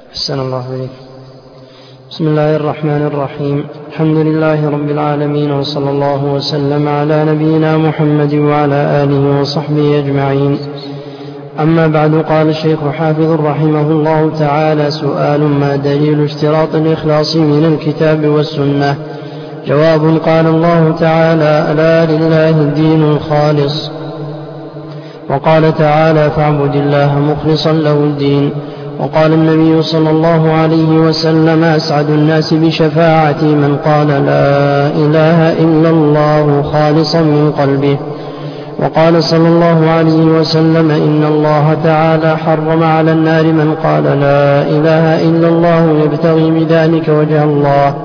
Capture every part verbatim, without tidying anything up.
أحسن الله إليك. بسم الله الرحمن الرحيم. الحمد لله رب العالمين، وصلى الله وسلم على نبينا محمد وعلى آله وصحبه أجمعين. أما بعد، قال الشيخ حافظ رحمه الله تعالى: سؤال: ما دليل اشتراط الإخلاص من الكتاب والسنة؟ جواب: قال الله تعالى: ألا لله الدين الخالص. وقال تعالى: فاعبد الله مخلصا له الدين. وقال النبي صلى الله عليه وسلم: أسعد الناس بشفاعتي من قال لا إله إلا الله خالصا من قلبه. وقال صلى الله عليه وسلم: إن الله تعالى حرم على النار من قال لا إله إلا الله يبتغي بذلك وجه الله.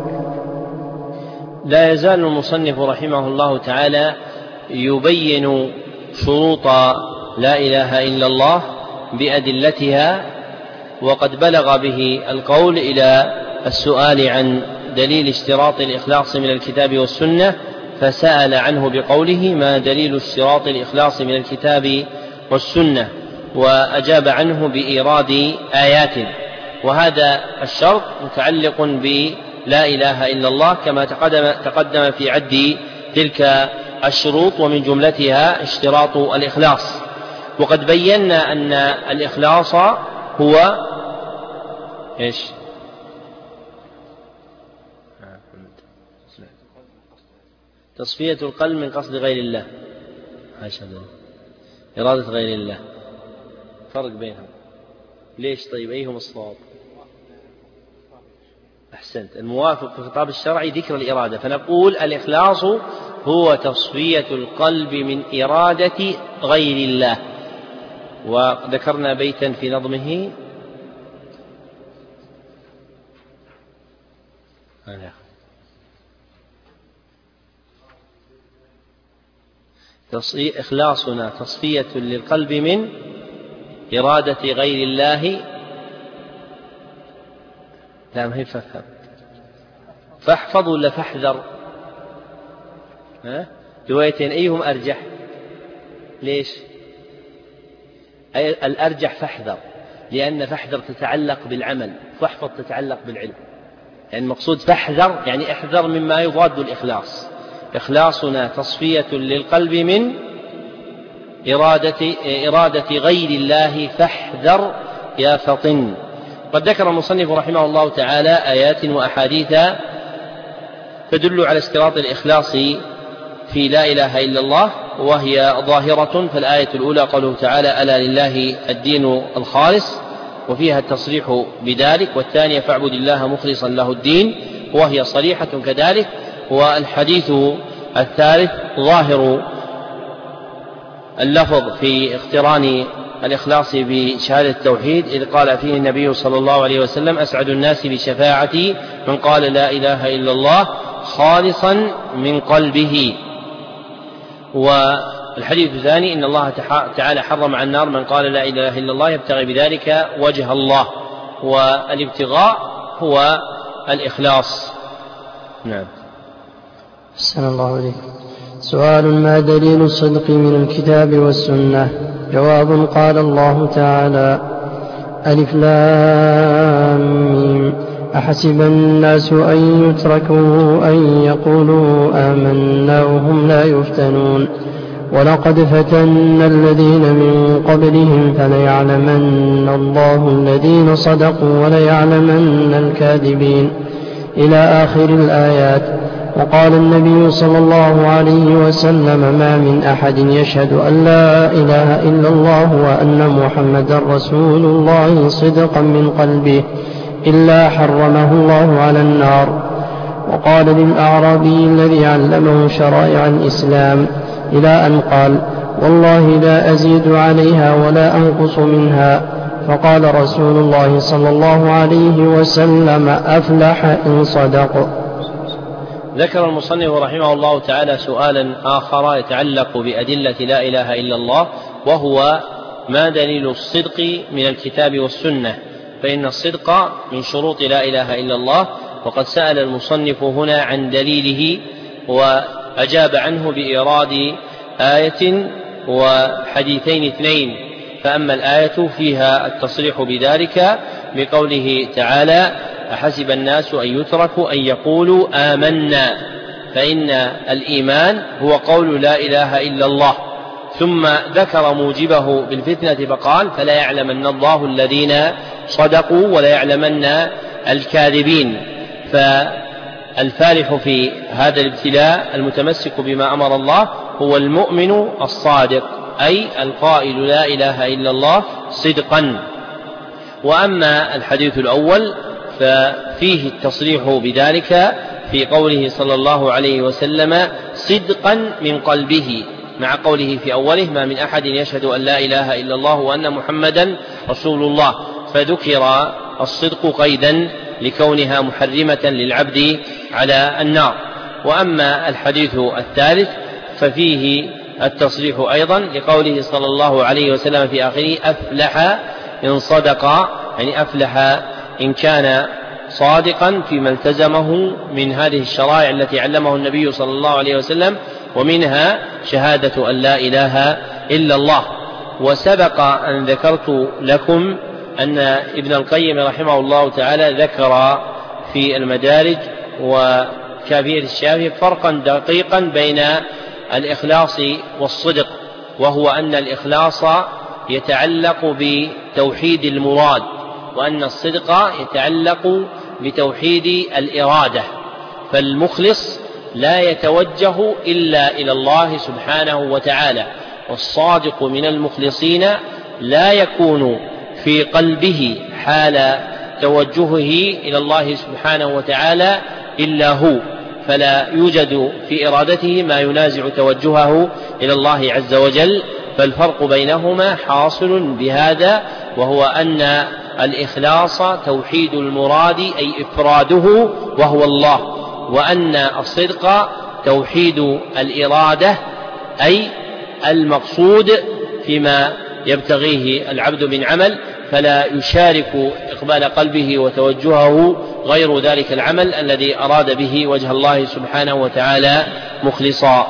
لا يزال المصنف رحمه الله تعالى يبين شروط لا إله إلا الله بأدلتها، وقد بلغ به القول إلى السؤال عن دليل اشتراط الإخلاص من الكتاب والسنة، فسأل عنه بقوله: ما دليل اشتراط الإخلاص من الكتاب والسنة؟ وأجاب عنه بإيراد آيات، وهذا الشرط متعلق بلا إله إلا الله كما تقدم, تقدم في عد تلك الشروط، ومن جملتها اشتراط الإخلاص. وقد بينا أن الإخلاص هو إيش؟ تصفية القلب من قصد غير الله، إرادة غير الله. فرق بينهم ليش؟ طيب أيهم الصواب؟ أحسنت، الموافق في الخطاب الشرعي ذكر الإرادة، فنقول الإخلاص هو تصفية القلب من إرادة غير الله. وذكرنا بيتا في نظمه: إخلاصنا تصفية للقلب من إرادة غير الله. لا، ما هي فافهم، فاحفظ ولا فاحذر؟ ها؟ روايتين أيهم أرجح؟ ليش؟ الأرجح فاحذر، لأن فاحذر تتعلق بالعمل، فاحفظ تتعلق بالعلم. يعني المقصود فاحذر يعني احذر مما يضاد الإخلاص. إخلاصنا تصفية للقلب من إرادة, إرادة غير الله فاحذر يا فطن. قد ذكر المصنف رحمه الله تعالى آيات وأحاديث تدل على اشتراط الإخلاص في لا إله إلا الله، وهي ظاهرة. فالآية الأولى قوله تعالى: ألا لله الدين الخالص، وفيها التصريح بذلك. والثانية: فاعبد الله مخلصا له الدين، وهي صريحة كذلك. والحديث الثالث ظاهر اللفظ في اقتران الإخلاص بشهادة التوحيد، إذ قال فيه النبي صلى الله عليه وسلم: أسعد الناس بشفاعتي من قال لا إله إلا الله خالصا من قلبه. والحديث الثاني: إن الله تعالى حرم على النار من قال لا إله إلا الله يبتغي بذلك وجه الله. والابتغاء هو الإخلاص. نعم. أحسن الله إليك. سؤال: ما دليل الصدق من الكتاب والسنة؟ جواب: قال الله تعالى: ألف لام ميم، أحسب الناس أن يتركوا أن يقولوا آمنا وهم لا يفتنون، ولقد فتنا الذين من قبلهم فليعلمن الله الذين صدقوا وليعلمن الكاذبين، إلى آخر الآيات. وقال النبي صلى الله عليه وسلم: ما من أحد يشهد أن لا إله إلا الله وأن محمدا رسول الله صدقا من قلبه إلا حرمه الله على النار. وقال للأعرابي الذي علمه شرائع الإسلام إلى أن قال: والله لا أزيد عليها ولا أنقص منها. فقال رسول الله صلى الله عليه وسلم: أفلح إن صدق. ذكر المصنف رحمه الله تعالى سؤالا آخر يتعلق بأدلة لا إله إلا الله، وهو: ما دليل الصدق من الكتاب والسنة؟ فإن الصدق من شروط لا إله إلا الله، وقد سأل المصنف هنا عن دليله، وأجاب عنه بإيراد آية وحديثين اثنين. فأما الآية فيها التصريح بذلك، بقوله تعالى أحسب الناس أن يتركوا أن يقولوا آمنا، فإن الإيمان هو قول لا إله إلا الله، ثم ذكر موجبه بالفتنة فقال فلا يعلمن الله الذين صدقوا ولا يعلمن الكاذبين. فالفالح في هذا الابتلاء المتمسك بما أمر الله هو المؤمن الصادق، أي القائل لا إله إلا الله صدقا. وأما الحديث الأول ففيه التصريح بذلك في قوله صلى الله عليه وسلم صدقا من قلبه، مع قوله في أوله ما من أحد يشهد أن لا إله إلا الله وأن محمدا رسول الله، فذكر الصدق قيدا لكونها محرمة للعبد على النار. وأما الحديث الثالث ففيه التصريح أيضا لقوله صلى الله عليه وسلم في آخره أفلح إن صدق، يعني أفلح إن كان صادقا فيما التزمه من هذه الشرائع التي علمه النبي صلى الله عليه وسلم، ومنها شهادة أن لا إله إلا الله. وسبق أن ذكرت لكم أن ابن القيم رحمه الله تعالى ذكر في المدارج وكافية الشافعي فرقا دقيقا بين الإخلاص والصدق، وهو أن الإخلاص يتعلق بتوحيد المراد، وأن الصدق يتعلق بتوحيد الإرادة. فالمخلص لا يتوجه إلا إلى الله سبحانه وتعالى، والصادق من المخلصين لا يكون في قلبه حال توجهه إلى الله سبحانه وتعالى إلا هو، فلا يوجد في إرادته ما ينازع توجهه إلى الله عز وجل. فالفرق بينهما حاصل بهذا، وهو أن الإخلاص توحيد المراد أي إفراده وهو الله، وأن الصدق توحيد الإرادة أي المقصود فيما يبتغيه العبد من عمل، فلا يشارك إقبال قلبه وتوجهه غير ذلك العمل الذي أراد به وجه الله سبحانه وتعالى مخلصا.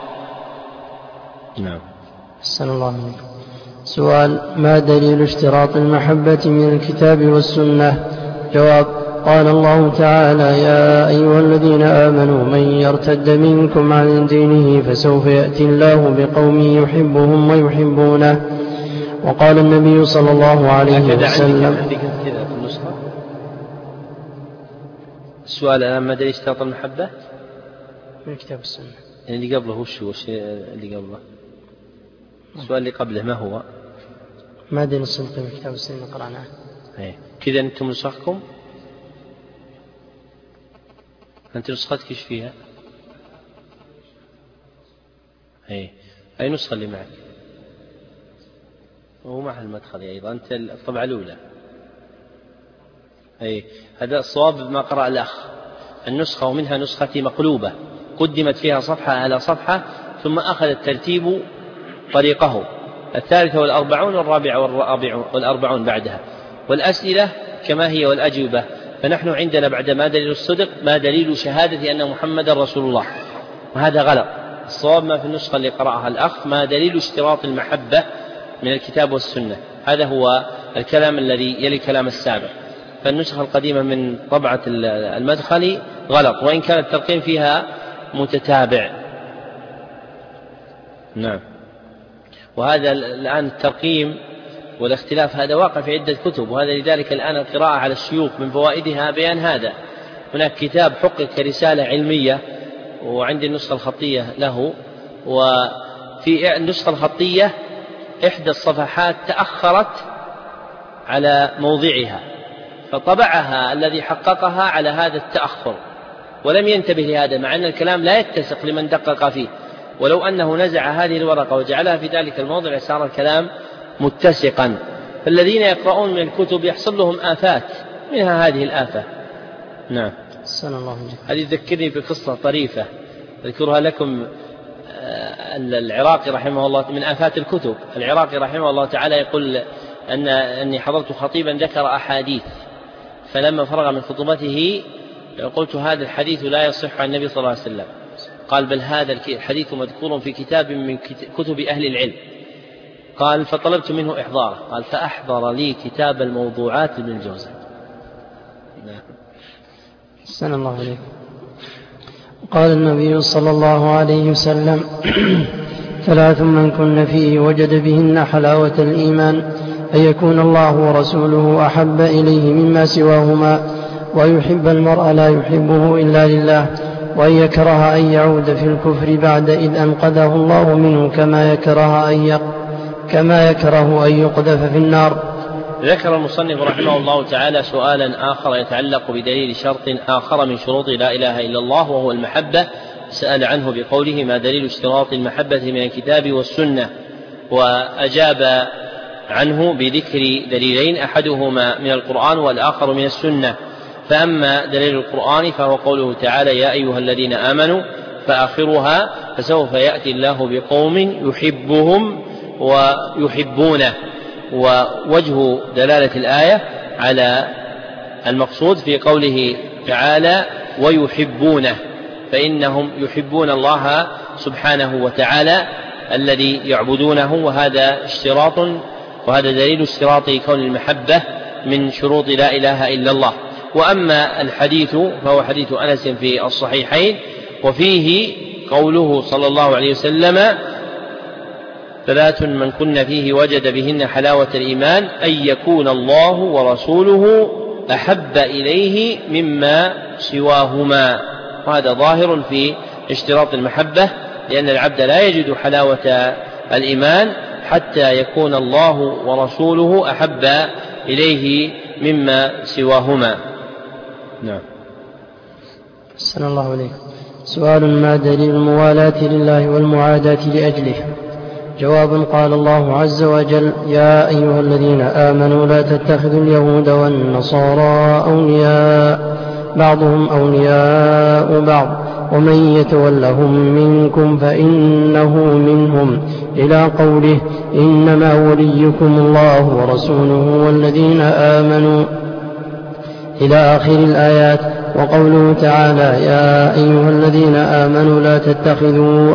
نعم. أحسن الله عليكم. سؤال: ما دليل اشتراط المحبة من الكتاب والسنة؟ جواب: قال الله تعالى: يا أيها الذين آمنوا من يرتد منكم عن دينه فسوف يأتي الله بقوم يحبهم ويحبونه. وقال النبي صلى الله عليه وسلم. كذا في النسخة السؤال: الآن ما دليل اشتراط المحبة من الكتاب والسنة؟ اللي قبله وش هو اللي قبله؟ السؤال اللي قبله ما هو؟ ما دليل الصدق من الكتاب والسنة قرأناه. ايه كذا أنتم نسختكم؟ أنت نسختك إيش فيها؟ ايه أي نسخة اللي معك؟ وهو مع المدخل أيضا، أنت الطبعة الأولى. أي هذا الصواب ما قرأ الأخ. النسخة ومنها نسختي مقلوبة قدمت فيها صفحة على صفحة، ثم أخذ الترتيب طريقه، الثالثة والأربعون والرابعة والأربعون بعدها، والأسئلة كما هي والأجوبة. فنحن عندنا بعد ما دليل الصدق ما دليل شهادة أن محمد رسول الله، وهذا غلط. الصواب ما في النسخة اللي قرأها الأخ ما دليل اشتراط المحبة من الكتاب والسنة، هذا هو الكلام الذي يلي كلام السابق. فالنسخة القديمة من طبعة المدخل غلط، وإن كان الترقيم فيها متتابع. نعم. وهذا الآن الترقيم والاختلاف هذا واقع في عدة كتب، وهذا لذلك الآن القراءة على الشيوخ من فوائدها بيان هذا. هناك كتاب حقق كرسالة علمية، وعندي النسخة الخطية له، وفي النسخة الخطية إحدى الصفحات تأخرت على موضعها، فطبعها الذي حققها على هذا التأخر ولم ينتبه لهذا، مع أن الكلام لا يتسق لمن دقق فيه. ولو أنه نزع هذه الورقة وجعلها في ذلك الموضع صار الكلام متسقا. فالذين يقرؤون من الكتب يحصل لهم آفات، منها هذه الآفة. نعم. هذه تذكرني بقصة طريفة أذكرها لكم. العراقي رحمه الله من آفات الكتب، العراقي رحمه الله تعالى يقول أن أني حضرت خطيبا ذكر أحاديث، فلما فرغ من خطبته قلت هذا الحديث لا يصح عن النبي صلى الله عليه وسلم. قال: بل هذا الحديث مذكور في كتاب من كتب أهل العلم. قال فطلبت منه إحضاره، قال فأحضر لي كتاب الموضوعات لابن الجوزي. أحسن الله عليك. قال النبي صلى الله عليه وسلم ثلاث من كن فيه وجد بهن حلاوة الإيمان: أن يكون الله ورسوله أحب إليه مما سواهما، ويحب المرء لا يحبه إلا لله، وأن يكره أن يعود في الكفر بعد إذ أنقذه الله منه، كما يكره أن يق... كما يكره أن يقذف في النار. ذكر المصنف رحمه الله تعالى سؤالا آخر يتعلق بدليل شرط آخر من شروط لا إله إلا الله، وهو المحبة. سأل عنه بقوله: ما دليل اشتراط المحبة من الكتاب والسنة؟ وأجاب عنه بذكر دليلين، أحدهما من القرآن والآخر من السنة. فأما دليل القرآن فهو قوله تعالى: يا أيها الذين آمنوا، فآخرها: فسوف يأتي الله بقوم يحبهم ويحبونه. ووجه دلالة الآية على المقصود في قوله تعالى: ويحبونه، فإنهم يحبون الله سبحانه وتعالى الذي يعبدونه، وهذا اشتراط، وهذا دليل اشتراط كون المحبة من شروط لا إله إلا الله. وأما الحديث فهو حديث أنس في الصحيحين، وفيه قوله صلى الله عليه وسلم: ثلاث من كن فيه وجد بهن حلاوة الإيمان: أن يكون الله ورسوله أحب إليه مما سواهما. وهذا ظاهر في اشتراط المحبة، لأن العبد لا يجد حلاوة الإيمان حتى يكون الله ورسوله أحب إليه مما سواهما. نعم. أحسن الله عليك. سؤال: ما دليل الموالاة لله والمعاداة لأجله؟ جواب: قال الله عز وجل: يا أيها الذين آمنوا لا تتخذوا اليهود والنصارى أولياء بعضهم أولياء بعض ومن يتولهم منكم فإنه منهم، إلى قوله: إنما وليكم الله ورسوله والذين آمنوا، إلى آخر الآيات. وقوله تعالى: يا أيها الذين آمنوا لا تتخذوا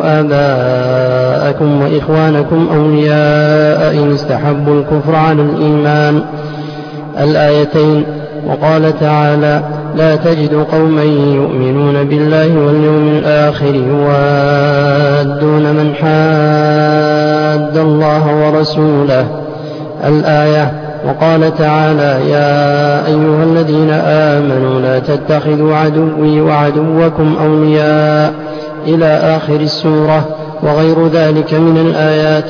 آباءكم وإخوانكم أولياء إن استحبوا الكفر على الإيمان، الآيتين. وقال تعالى: لا تجد قوما يؤمنون بالله واليوم الآخر يوادون من حاد الله ورسوله، الآية. وقال تعالى: يا أيها الذين آمنوا لا تتخذوا عدوي وعدوكم أولياء، إلى آخر السورة، وغير ذلك من الآيات.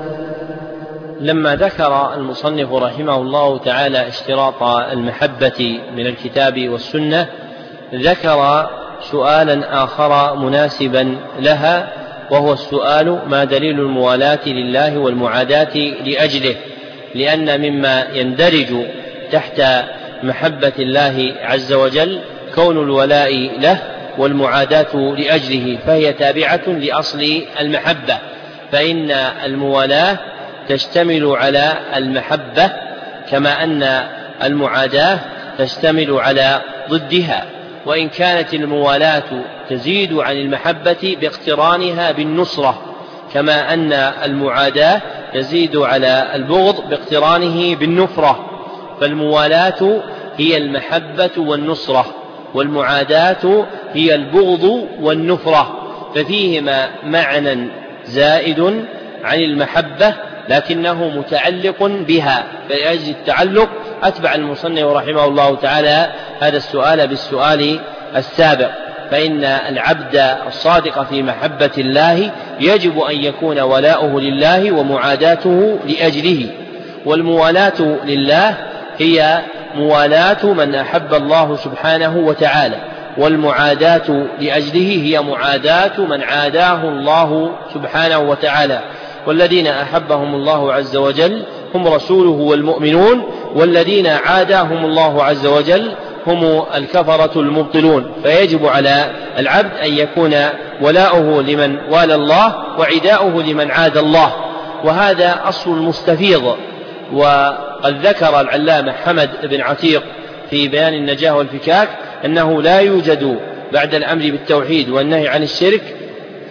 لما ذكر المصنف رحمه الله تعالى اشتراط المحبة من الكتاب والسنة، ذكر سؤالا آخر مناسبا لها، وهو السؤال: ما دليل الموالاة لله والمعاداة لأجله؟ لأن مما يندرج تحت محبة الله عز وجل كون الولاء له والمعاداة لأجله، فهي تابعة لأصل المحبة، فإن الموالاة تشتمل على المحبة، كما أن المعاداة تشتمل على ضدها. وإن كانت الموالاة تزيد عن المحبة باقترانها بالنصرة، كما أن المعاداة يزيد على البغض باقترانه بالنفرة، فالموالاة هي المحبة والنصرة، والمعاداة هي البغض والنفرة، ففيهما معنى زائد عن المحبة لكنه متعلق بها، فلأجل التعلق أتبع المصنف رحمه الله تعالى هذا السؤال بالسؤال السابق. فإن العبد الصادق في محبة الله يجب أن يكون ولاؤه لله ومعاداته لأجله. والموالاة لله هي موالاة من أحب الله سبحانه وتعالى، والمعاداة لأجله هي معاداة من عاداه الله سبحانه وتعالى. والذين أحبهم الله عز وجل هم رسوله والمؤمنون، والذين عاداهم الله عز وجل هم الكفرة المبطلون. فيجب على العبد أن يكون ولاؤه لمن والى الله وعداؤه لمن عاد الله، وهذا أصل مستفيض. وقد ذكر العلامة حمد بن عتيق في بيان النجاة والفكاك أنه لا يوجد بعد الأمر بالتوحيد والنهي عن الشرك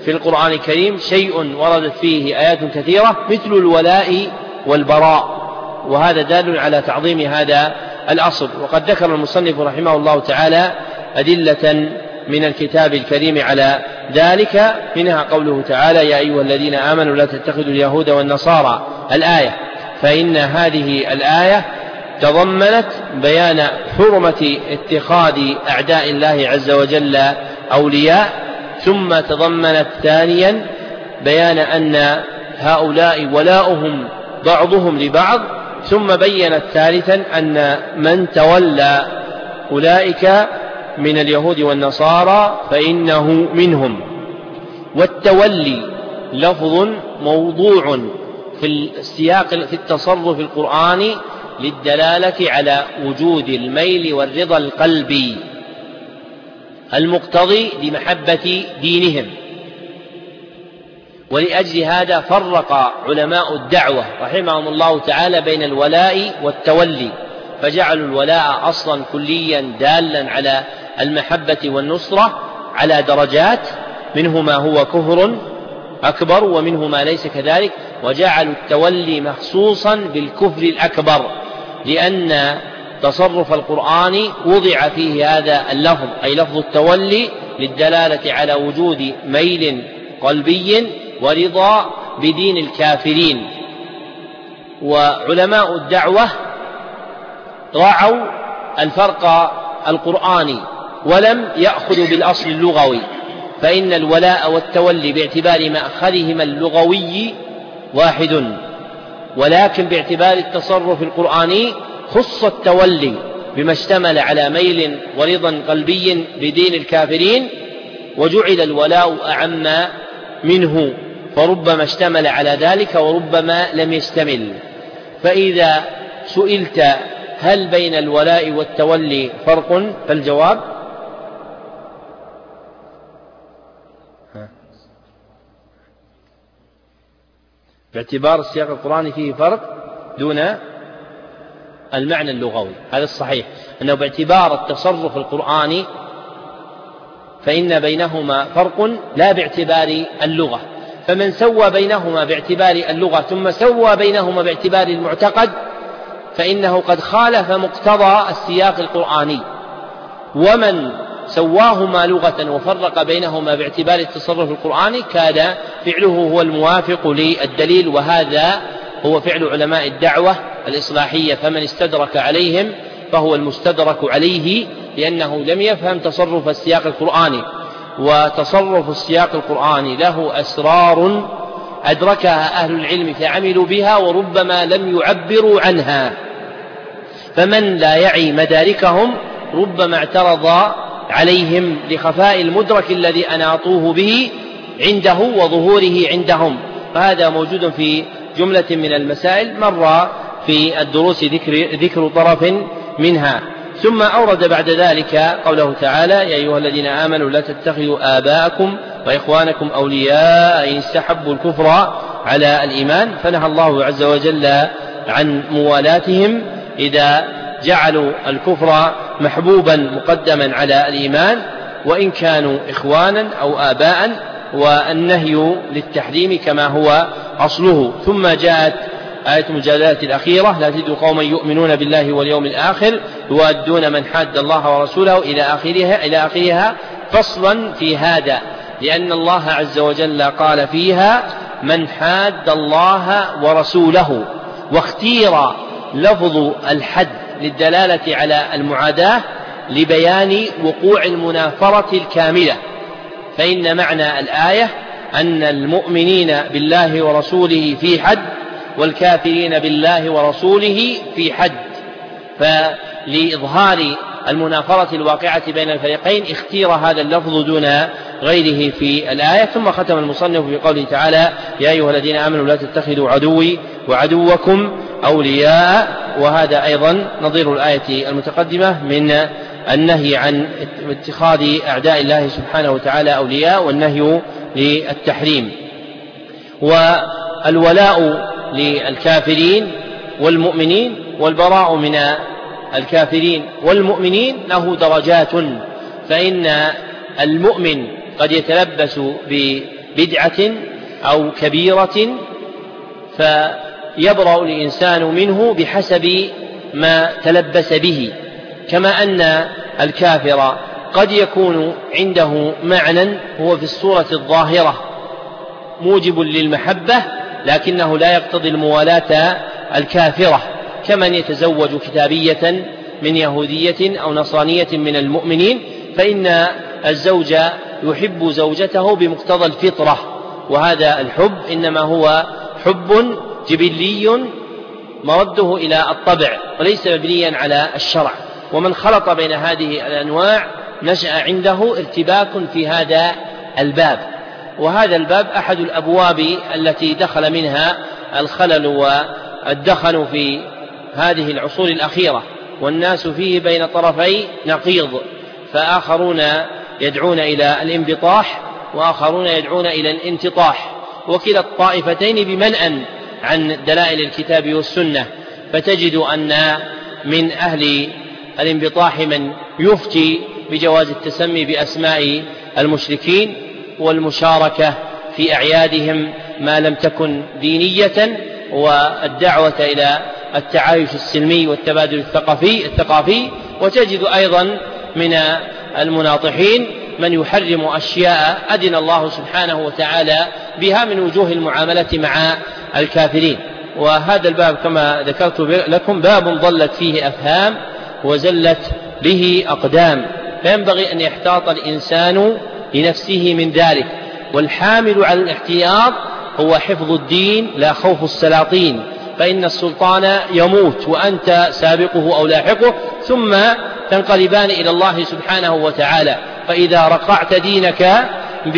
في القرآن الكريم شيء وردت فيه آيات كثيرة مثل الولاء والبراء، وهذا دال على تعظيم هذا الأصل. وقد ذكر المصنف رحمه الله تعالى أدلة من الكتاب الكريم على ذلك، منها قوله تعالى: يا أيها الذين آمنوا لا تتخذوا اليهود والنصارى الآية، فإن هذه الآية تضمنت بيان حرمة اتخاذ أعداء الله عز وجل أولياء، ثم تضمنت ثانيا بيان أن هؤلاء ولاؤهم بعضهم لبعض، ثم بينت ثالثا أن من تولى أولئك من اليهود والنصارى فإنه منهم. والتولي لفظ موضوع في السياق في التصرف القرآني للدلالة على وجود الميل والرضا القلبي المقتضي لمحبة دينهم. ولأجل هذا فرق علماء الدعوة رحمهم الله تعالى بين الولاء والتولي، فجعلوا الولاء أصلا كليا دالا على المحبة والنصرة على درجات، منه ما هو كفر أكبر ومنه ما ليس كذلك، وجعلوا التولي مخصوصا بالكفر الأكبر، لأن تصرف القرآن وضع فيه هذا اللفظ، أي لفظ التولي، للدلالة على وجود ميل قلبي ورضا بدين الكافرين. وعلماء الدعوة راعوا الفرق القرآني ولم يأخذوا بالأصل اللغوي، فإن الولاء والتولي باعتبار مأخذهما اللغوي واحد، ولكن باعتبار التصرف القرآني خص التولي بما اشتمل على ميل ورضا قلبي بدين الكافرين، وجعل الولاء أعم منه، فربما اشتمل على ذلك وربما لم يشتمل. فإذا سئلت هل بين الولاء والتولي فرق، فالجواب باعتبار السياق القرآني فيه فرق دون المعنى اللغوي. هذا الصحيح، أنه باعتبار التصرف القرآني فإن بينهما فرق لا باعتبار اللغة، فمن سوى بينهما باعتبار اللغة ثم سوى بينهما باعتبار المعتقد فإنه قد خالف مقتضى السياق القرآني، ومن سواهما لغة وفرق بينهما باعتبار التصرف القرآني كان فعله هو الموافق للدليل، وهذا هو فعل علماء الدعوة الإصلاحية، فمن استدرك عليهم فهو المستدرك عليه، لأنه لم يفهم تصرف السياق القرآني. وتصرف السياق القرآني له أسرار أدركها أهل العلم فعملوا بها وربما لم يعبروا عنها، فمن لا يعي مداركهم ربما اعترض عليهم لخفاء المدرك الذي أناطوه به عنده وظهوره عندهم، فهذا موجود في جملة من المسائل مر في الدروس ذكر, ذكر طرف منها. ثم أورد بعد ذلك قوله تعالى: يا أيها الذين آمنوا لا تتخذوا آباءكم وإخوانكم أولياء إن استحبوا الكفر على الإيمان، فنهى الله عز وجل عن موالاتهم إذا جعلوا الكفر محبوبا مقدما على الإيمان وإن كانوا إخوانا أو آباء، والنهي للتحريم كما هو أصله. ثم جاءت آية المجادلة الأخيرة: لا تجد قوما يؤمنون بالله واليوم الآخر يوادون من حاد الله ورسوله إلى آخرها إلى آخرها فصلا في هذا، لأن الله عز وجل قال فيها من حاد الله ورسوله، واختير لفظ الحد للدلالة على المعاداة لبيان وقوع المنافرة الكاملة، فإن معنى الآية أن المؤمنين بالله ورسوله في حد والكافرين بالله ورسوله في حد، فلإظهار المنافرة الواقعة بين الفريقين اختير هذا اللفظ دون غيره في الآية. ثم ختم المصنف بقوله تعالى: يا أيها الذين آمنوا لا تتخذوا عدوي وعدوكم أولياء، وهذا أيضا نظير الآية المتقدمة من النهي عن اتخاذ أعداء الله سبحانه وتعالى أولياء والنهي للتحريم. والولاء للكافرين والمؤمنين والبراء من الكافرين والمؤمنين له درجات، فإن المؤمن قد يتلبس بدعة أو كبيرة فيبرأ الإنسان منه بحسب ما تلبس به، كما أن الكافر قد يكون عنده معنى هو في الصورة الظاهرة موجب للمحبة لكنه لا يقتضي الموالاة الكافرة، كمن يتزوج كتابية من يهودية أو نصرانية من المؤمنين، فإن الزوج يحب زوجته بمقتضى الفطرة، وهذا الحب إنما هو حب جبلي مرده إلى الطبع وليس مبنيا على الشرع. ومن خلط بين هذه الأنواع نشأ عنده ارتباك في هذا الباب، وهذا الباب أحد الأبواب التي دخل منها الخلل والدخن في هذه العصور الأخيرة، والناس فيه بين طرفي نقيض، فآخرون يدعون إلى الانبطاح وآخرون يدعون إلى الانتطاح، وكلا الطائفتين بمنأ عن دلائل الكتاب والسنة. فتجد أن من أهل الانبطاح من يفتي بجواز التسمي بأسماء المشركين والمشاركة في أعيادهم ما لم تكن دينية، والدعوة إلى التعايش السلمي والتبادل الثقافي الثقافي وتجد أيضا من المناطحين من يحرم أشياء أذن الله سبحانه وتعالى بها من وجوه المعاملة مع الكافرين. وهذا الباب كما ذكرت لكم باب ضلت فيه أفهام وزلت به أقدام، فينبغي أن يحتاط الإنسان لنفسه من ذلك، والحامل على الاحتياط هو حفظ الدين لا خوف السلاطين، فإن السلطان يموت وأنت سابقه أو لاحقه ثم تنقلبان إلى الله سبحانه وتعالى، فإذا رقعت دينك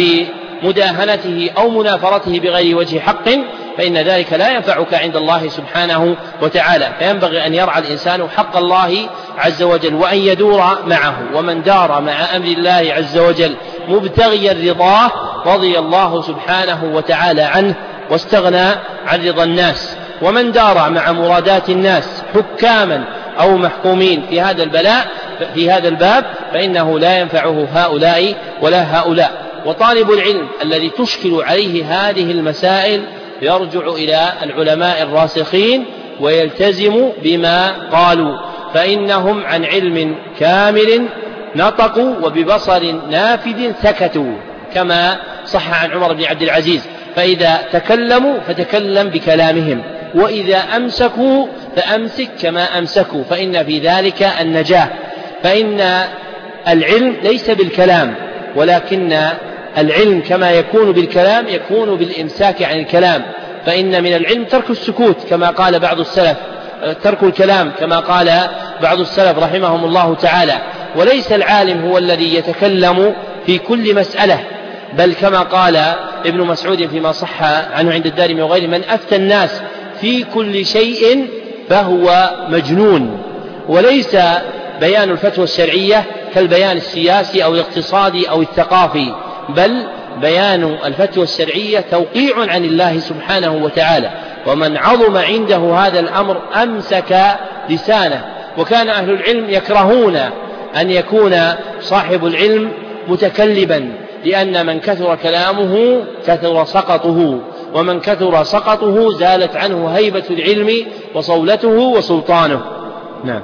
بمداهنته أو منافرته بغير وجه حق فإن ذلك لا ينفعك عند الله سبحانه وتعالى. فينبغي أن يرعى الإنسان حق الله عز وجل وأن يدور معه، ومن دار مع أمر الله عز وجل مبتغيا رضاه رضي الله سبحانه وتعالى عنه واستغنى عن رضا الناس، ومن دار مع مرادات الناس حكاما أو محكومين في هذا البلاء في هذا الباب فإنه لا ينفعه هؤلاء ولا هؤلاء. وطالب العلم الذي تشكل عليه هذه المسائل يرجع إلى العلماء الراسخين ويلتزم بما قالوا، فإنهم عن علم كامل نطقوا وببصر نافذ سكتوا، كما صح عن عمر بن عبد العزيز: فإذا تكلموا فتكلم بكلامهم، وإذا أمسكوا فأمسك كما أمسكوا، فإن في ذلك النجاة. فإن العلم ليس بالكلام، ولكن العلم كما يكون بالكلام يكون بالإمساك عن الكلام، فإن من العلم ترك السكوت كما قال بعض السلف، ترك الكلام كما قال بعض السلف رحمهم الله تعالى. وليس العالم هو الذي يتكلم في كل مسألة، بل كما قال ابن مسعود فيما صح عنه عند الدارمي وغيره: من أفتى الناس في كل شيء فهو مجنون. وليس بيان الفتوى الشرعية كالبيان السياسي أو الاقتصادي أو الثقافي، بل بيان الفتوى الشرعية توقيع عن الله سبحانه وتعالى، ومن عظم عنده هذا الأمر أمسك لسانه. وكان أهل العلم يكرهون أن يكون صاحب العلم متكلبا، لأن من كثر كلامه كثر سقطه، ومن كثر سقطه زالت عنه هيبة العلم وصولته وسلطانه. نعم.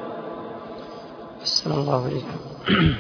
السلام الله عليكم.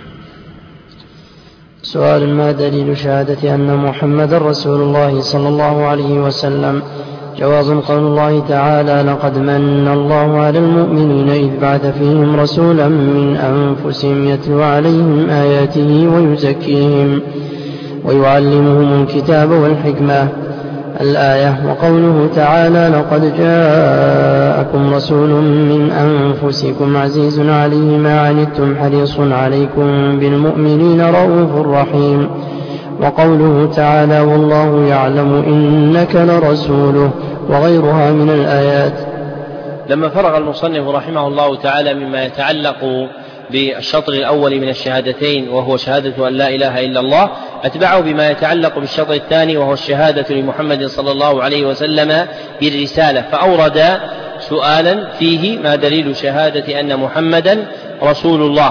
سؤال: ما دليل شهادة أن محمد رسول الله صلى الله عليه وسلم؟ جواب: قول الله تعالى: لقد من الله على المؤمنين إذ بعث فيهم رسولا من أنفسهم يتلو عليهم آياته ويزكيهم ويعلمهم الكتاب والحكمة. الآية. وقوله تعالى: لقد جاءكم رسول من أنفسكم عزيز عليه ما عنتم حريص عليكم بالمؤمنين رؤوف رحيم. وقوله تعالى: والله يعلم إنك لرسوله، وغيرها من الآيات. لما فرغ المصنف رحمه الله تعالى مما يتعلق بالشطر الأول من الشهادتين وهو شهادة أن لا إله إلا الله، أتبعه بما يتعلق بالشطر الثاني وهو الشهادة لمحمد صلى الله عليه وسلم بالرسالة، فأورد سؤالا فيه: ما دليل شهادة أن محمدا رسول الله؟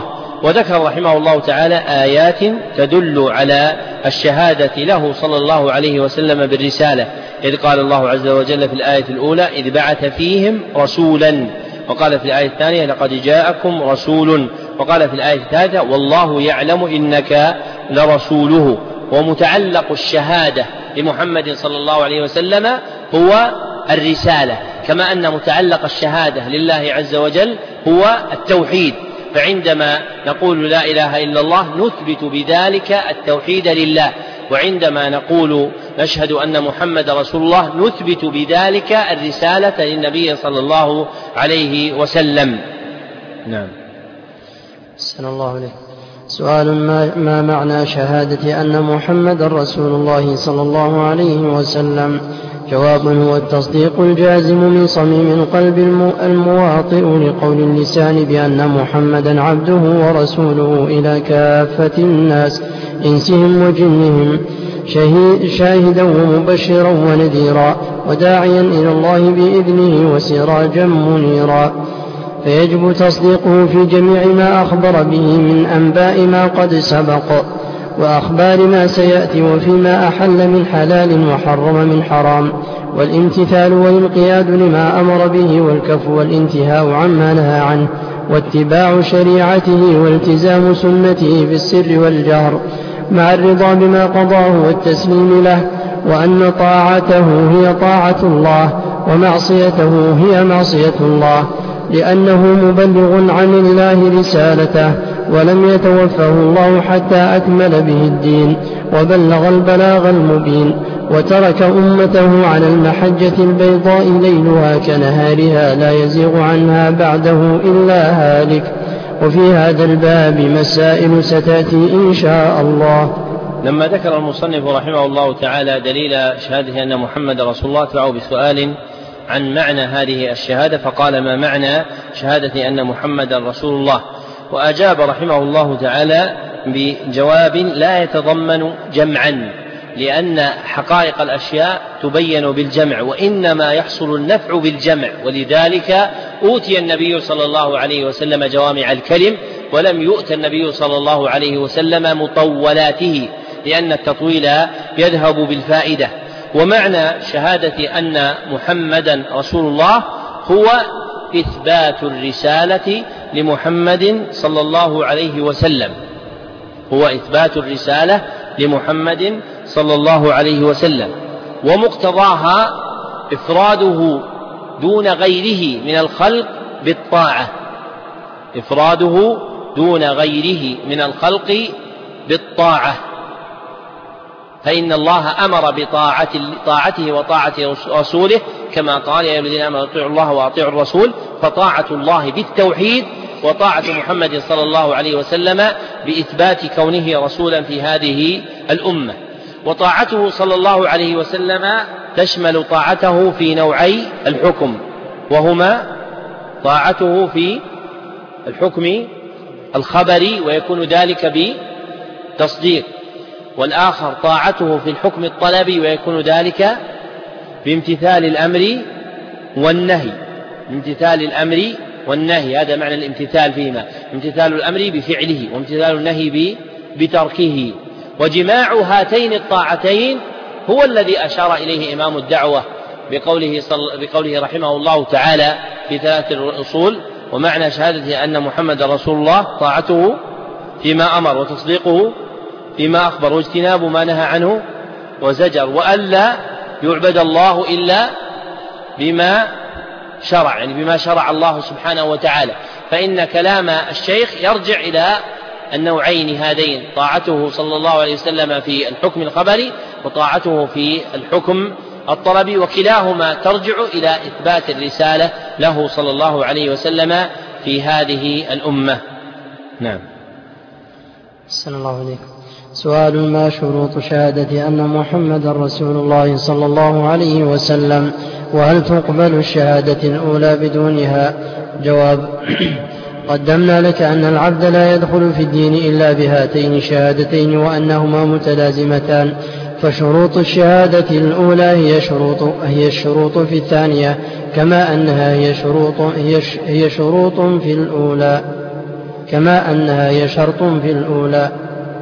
وذكر رحمه الله تعالى آيات تدل على الشهادة له صلى الله عليه وسلم بالرسالة، إذ قال الله عز وجل في الآية الأولى إذ بعث فيهم رسولا، وقال في الآية الثانية لقد جاءكم رسول، وقال في الآية الثالثة والله يعلم إنك لرسوله. ومتعلق الشهادة لمحمد صلى الله عليه وسلم هو الرسالة، كما أن متعلق الشهادة لله عز وجل هو التوحيد، فعندما نقول لا إله إلا الله نثبت بذلك التوحيد لله، وعندما نقول نشهد أن محمد رسول الله نثبت بذلك الرسالة للنبي صلى الله عليه وسلم. نعم. أحسن الله عليك. سؤال: ما, ما معنى شهادة أن محمد رسول الله صلى الله عليه وسلم؟ جواب: هو التصديق الجازم من صميم القلب المواطئ لقول اللسان بأن محمدا عبده ورسوله إلى كافة الناس إنسهم وجنهم، شاهدا ومبشرا ونذيرا وداعيا إلى الله بإذنه وسراجا منيرا، فيجب تصديقه في جميع ما أخبر به من أنباء ما قد سبق وأخبار ما سيأتي، وفيما أحل من حلال وحرم من حرام، والامتثال والانقياد لما أمر به، والكف والانتهاء عما نهى عنه، واتباع شريعته والتزام سنته في السر والجهر، مع الرضا بما قضاه والتسليم له، وأن طاعته هي طاعة الله ومعصيته هي معصية الله، لأنه مبلغ عن الله رسالته، ولم يتوفه الله حتى أكمل به الدين وبلغ البلاغ المبين، وترك أمته على المحجة البيضاء ليلها كنهارها لا يزيغ عنها بعده إلا هالك. وفي هذا الباب مسائل ستأتي إن شاء الله. لما ذكر المصنف رحمه الله تعالى دليل شهادة أن محمد رسول الله تبعه بسؤال عن معنى هذه الشهادة، فقال: ما معنى شهادة أن محمد رسول الله؟ وأجاب رحمه الله تعالى بجواب لا يتضمن جمعا، لأن حقائق الأشياء تبين بالجمع، وإنما يحصل النفع بالجمع، ولذلك أوتي النبي صلى الله عليه وسلم جوامع الكلم، ولم يؤت النبي صلى الله عليه وسلم مطولاته، لأن التطويل يذهب بالفائدة. ومعنى شهادة أن محمدا رسول الله هو إثبات الرسالة لمحمد صلى الله عليه وسلم، هو إثبات الرسالة لمحمد صلى الله عليه وسلم، ومقتضاها إفراده دون غيره من الخلق بالطاعة، إفراده دون غيره من الخلق بالطاعة، فإن الله أمر بطاعته وطاعة رسوله، كما قال: يا أيها الذين آمنوا اطيعوا الله وأطيعوا الرسول، فطاعة الله بالتوحيد، وطاعة محمد صلى الله عليه وسلم بإثبات كونه رسولا في هذه الأمة. وطاعته صلى الله عليه وسلم تشمل طاعته في نوعي الحكم، وهما طاعته في الحكم الخبري ويكون ذلك بتصديق، والآخر طاعته في الحكم الطلبي ويكون ذلك بامتثال الأمر والنهي، امتثال الأمر والنهي، هذا معنى الامتثال فيما: امتثال الأمر بفعله وامتثال النهي بتركه. وجماع هاتين الطاعتين هو الذي أشار إليه إمام الدعوة بقوله, بقوله رحمه الله تعالى في ثلاث الأصول: ومعنى شهادة أن محمد رسول الله طاعته فيما أمر، وتصديقه فيما أخبر، واجتناب ما نهى عنه وزجر، وألا يعبد الله إلا بما شرع، يعني بما شرع الله سبحانه وتعالى. فإن كلام الشيخ يرجع إلى النوعين هذين: طاعته صلى الله عليه وسلم في الحكم الخبري، وطاعته في الحكم الطلبي، وكلاهما ترجع إلى إثبات الرسالة له صلى الله عليه وسلم في هذه الأمة. نعم. أحسن الله عليكم. سؤال: ما شروط شهادة أن محمد رسول الله صلى الله عليه وسلم، وهل تقبل الشهادة الأولى بدونها؟ جواب: قدمنا لك أن العبد لا يدخل في الدين إلا بهاتين الشهادتين، وأنهما متلازمتان، فشروط الشهادة الأولى هي شروط, هي الشروط في الثانية، كما أنها هي شروط, هي هي شروط في الأولى. كما أنها هي شرط في الأولى.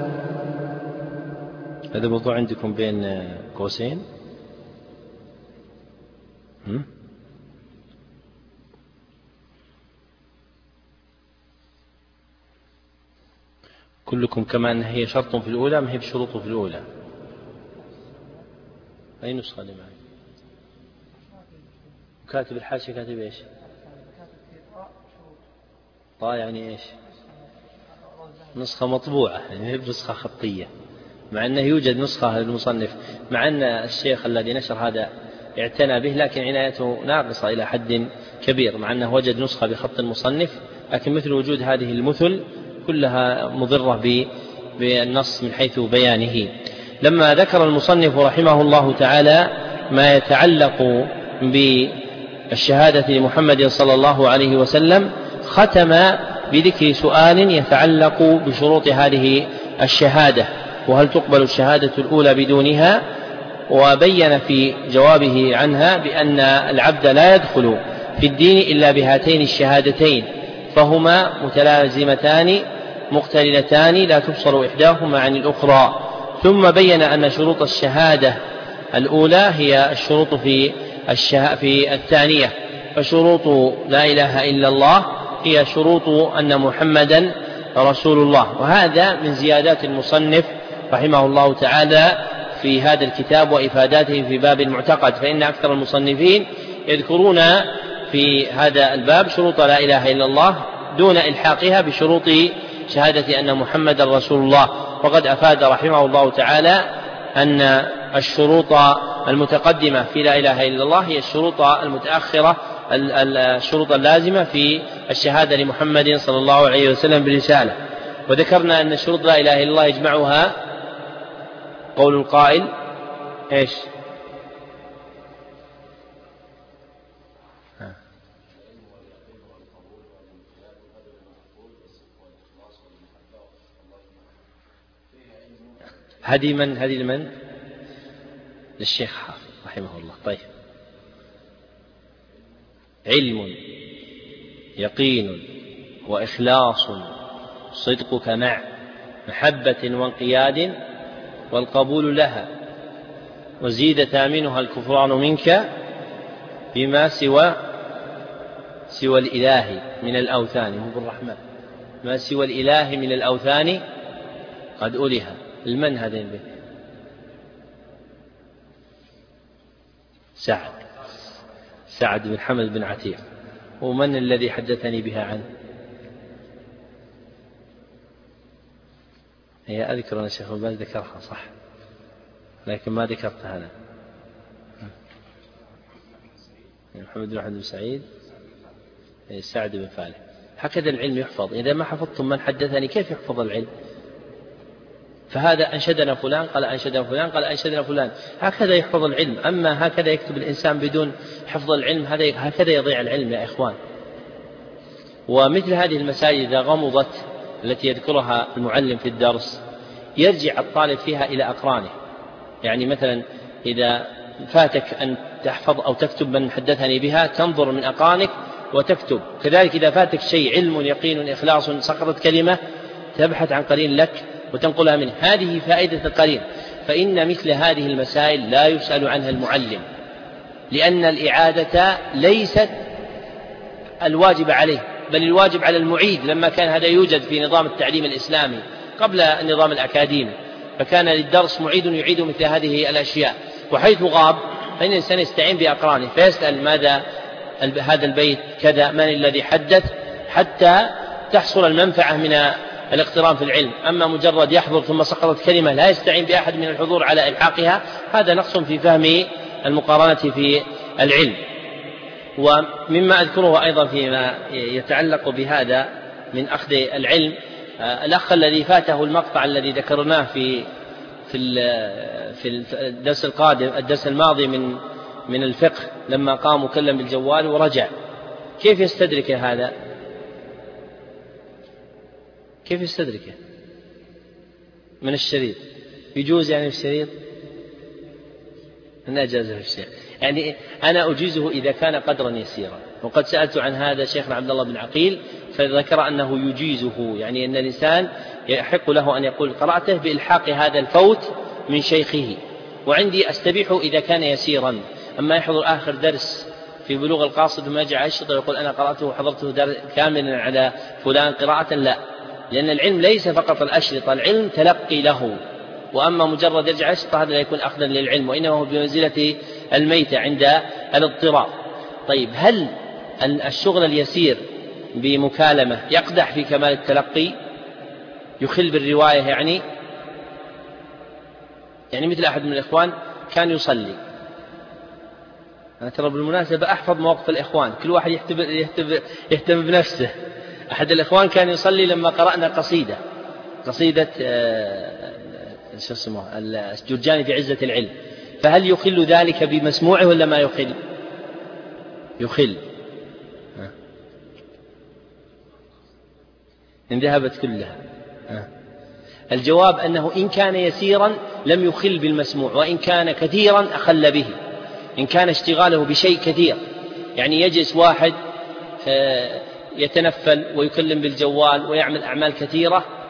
هذا موضوع عندكم بين قوسين. هم؟ كلكم كما أنها هي شرط في الأولى ما هي بشروط في الأولى. أي نسخة اللي معي؟ كاتب الحاشية كاتب إيش؟ طا يعني إيش؟ نسخة مطبوعة يعني نسخة خطية، مع أنه يوجد نسخة للمصنف، مع أن الشيخ الذي نشر هذا اعتنى به، لكن عنايته ناقصة إلى حد كبير، مع أنه وجد نسخة بخط المصنف، لكن مثل وجود هذه المثل كلها مضرة بالنص من حيث بيانه. لما ذكر المصنف رحمه الله تعالى ما يتعلق بالشهادة لمحمد صلى الله عليه وسلم، ختم بذكر سؤال يتعلق بشروط هذه الشهادة، وهل تقبل الشهادة الأولى بدونها، وبين في جوابه عنها بأن العبد لا يدخل في الدين إلا بهاتين الشهادتين، فهما متلازمتان مقترنتان لا تفصل إحداهما عن الأخرى. ثم بين أن شروط الشهادة الأولى هي الشروط في في الثانية، فشروط لا إله إلا الله هي شروط أن محمدا رسول الله. وهذا من زيادات المصنف رحمه الله تعالى في هذا الكتاب وإفاداته في باب المعتقد، فإن أكثر المصنفين يذكرون في هذا الباب شروط لا إله إلا الله دون إلحاقها بشروط شهادة أن محمد رسول الله. وقد أفاد رحمه الله تعالى أن الشروط المتقدمة في لا إله إلا الله هي الشروط المتأخرة، الشروط اللازمة في الشهادة لمحمد صلى الله عليه وسلم بالرسالة. وذكرنا أن شروط لا إله إلا الله يجمعها قول القائل إيش؟ هدي من هدي لمن؟ للشيخ حافظ رحمه الله. طيب، علم يقين وإخلاص صدقك مع محبة وانقياد والقبول لها، وزيد ثامنها الكفران منك بما سوى سوى الإله من الأوثان. مو بالرحمن، ما سوى الإله من الأوثان قد أولها. المن هذين به؟ سعد سعد بن حمد بن عتيق. ومن الذي حدثني بها عنه؟ هي أذكر أن الشيخ الباني ذكرها صح، لكن ما ذكرت هذا. محمد بن أحمد بن سعيد سعد بن فالح. هكذا العلم يحفظ. إذا ما حفظتم من حدثني كيف يحفظ العلم؟ فهذا أنشدنا فلان قال أنشدنا فلان قال أنشدنا فلان، هكذا يحفظ العلم. أما هكذا يكتب الإنسان بدون حفظ العلم، هكذا يضيع العلم يا إخوان. ومثل هذه المسائل إذا غمضت التي يذكرها المعلم في الدرس يرجع الطالب فيها إلى أقرانه. يعني مثلا إذا فاتك أن تحفظ أو تكتب من حدثني بها تنظر من أقرانك وتكتب. كذلك إذا فاتك شيء علم يقين إخلاص سقطت كلمة تبحث عن قرين لك وتنقلها منه. هذه فائدة القرين. فإن مثل هذه المسائل لا يسأل عنها المعلم، لأن الإعادة ليست الواجب عليه، بل الواجب على المعيد. لما كان هذا يوجد في نظام التعليم الإسلامي قبل النظام الأكاديمي، فكان للدرس معيد يعيد مثل هذه الأشياء. وحيث غاب فإن الإنسان يستعين بأقرانه فيسأل ماذا هذا البيت كذا، من الذي حدث، حتى تحصل المنفعة من الاقتران في العلم. أما مجرد يحضر ثم سقطت كلمة لا يستعين بأحد من الحضور على إلحاقها، هذا نقص في فهم المقارنة في العلم. ومما أذكره أيضا فيما يتعلق بهذا من أخذ العلم، الأخ الذي فاته المقطع الذي ذكرناه في في الدرس القادم الدرس الماضي من من الفقه، لما قام وكلم بالجوال ورجع، كيف يستدرك هذا؟ كيف يستدركه من الشريط؟ يجوز يعني في الشريط؟ أنا أجازه في الشيخ، يعني أنا أجيزه إذا كان قدرا يسيرا. وقد سألت عن هذا شيخنا عبد الله بن عقيل فذكر أنه يجيزه، يعني أن الإنسان يحق له أن يقول قرأته بإلحاق هذا الفوت من شيخه. وعندي أستبيح إذا كان يسيرا، أما يحضر آخر درس في بلوغ القاصد ثم يرجع أشرطة ويقول أنا قرأته وحضرته كاملا على فلان قراءة، لا، لأن العلم ليس فقط الأشرطة، العلم تلقي له، وأما مجرد يرجع أشرطة هذا لا يكون أخذا للعلم، وإنما هو بمنزلة الميتة عند الاضطرار. طيب، هل الشغل اليسير بمكالمة يقدح في كمال التلقي، يخل بالرواية؟ يعني يعني مثل أحد من الإخوان كان يصلي، أنا ترى بالمناسبة أحفظ مواقف الإخوان، كل واحد يهتم, يهتم, يهتم بنفسه. أحد الإخوان كان يصلي لما قرأنا قصيدة قصيدة شو اسمه الجرجاني في عزة العلم، فهل يخل ذلك بمسموعه ولا ما يخل؟ يخل. إن ذهبت كلها. الجواب أنه إن كان يسيرا لم يخل بالمسموع، وإن كان كثيرا أخل به. إن كان اشتغاله بشيء كثير، يعني يجلس واحد يتنفل ويكلم بالجوال ويعمل أعمال كثيرة،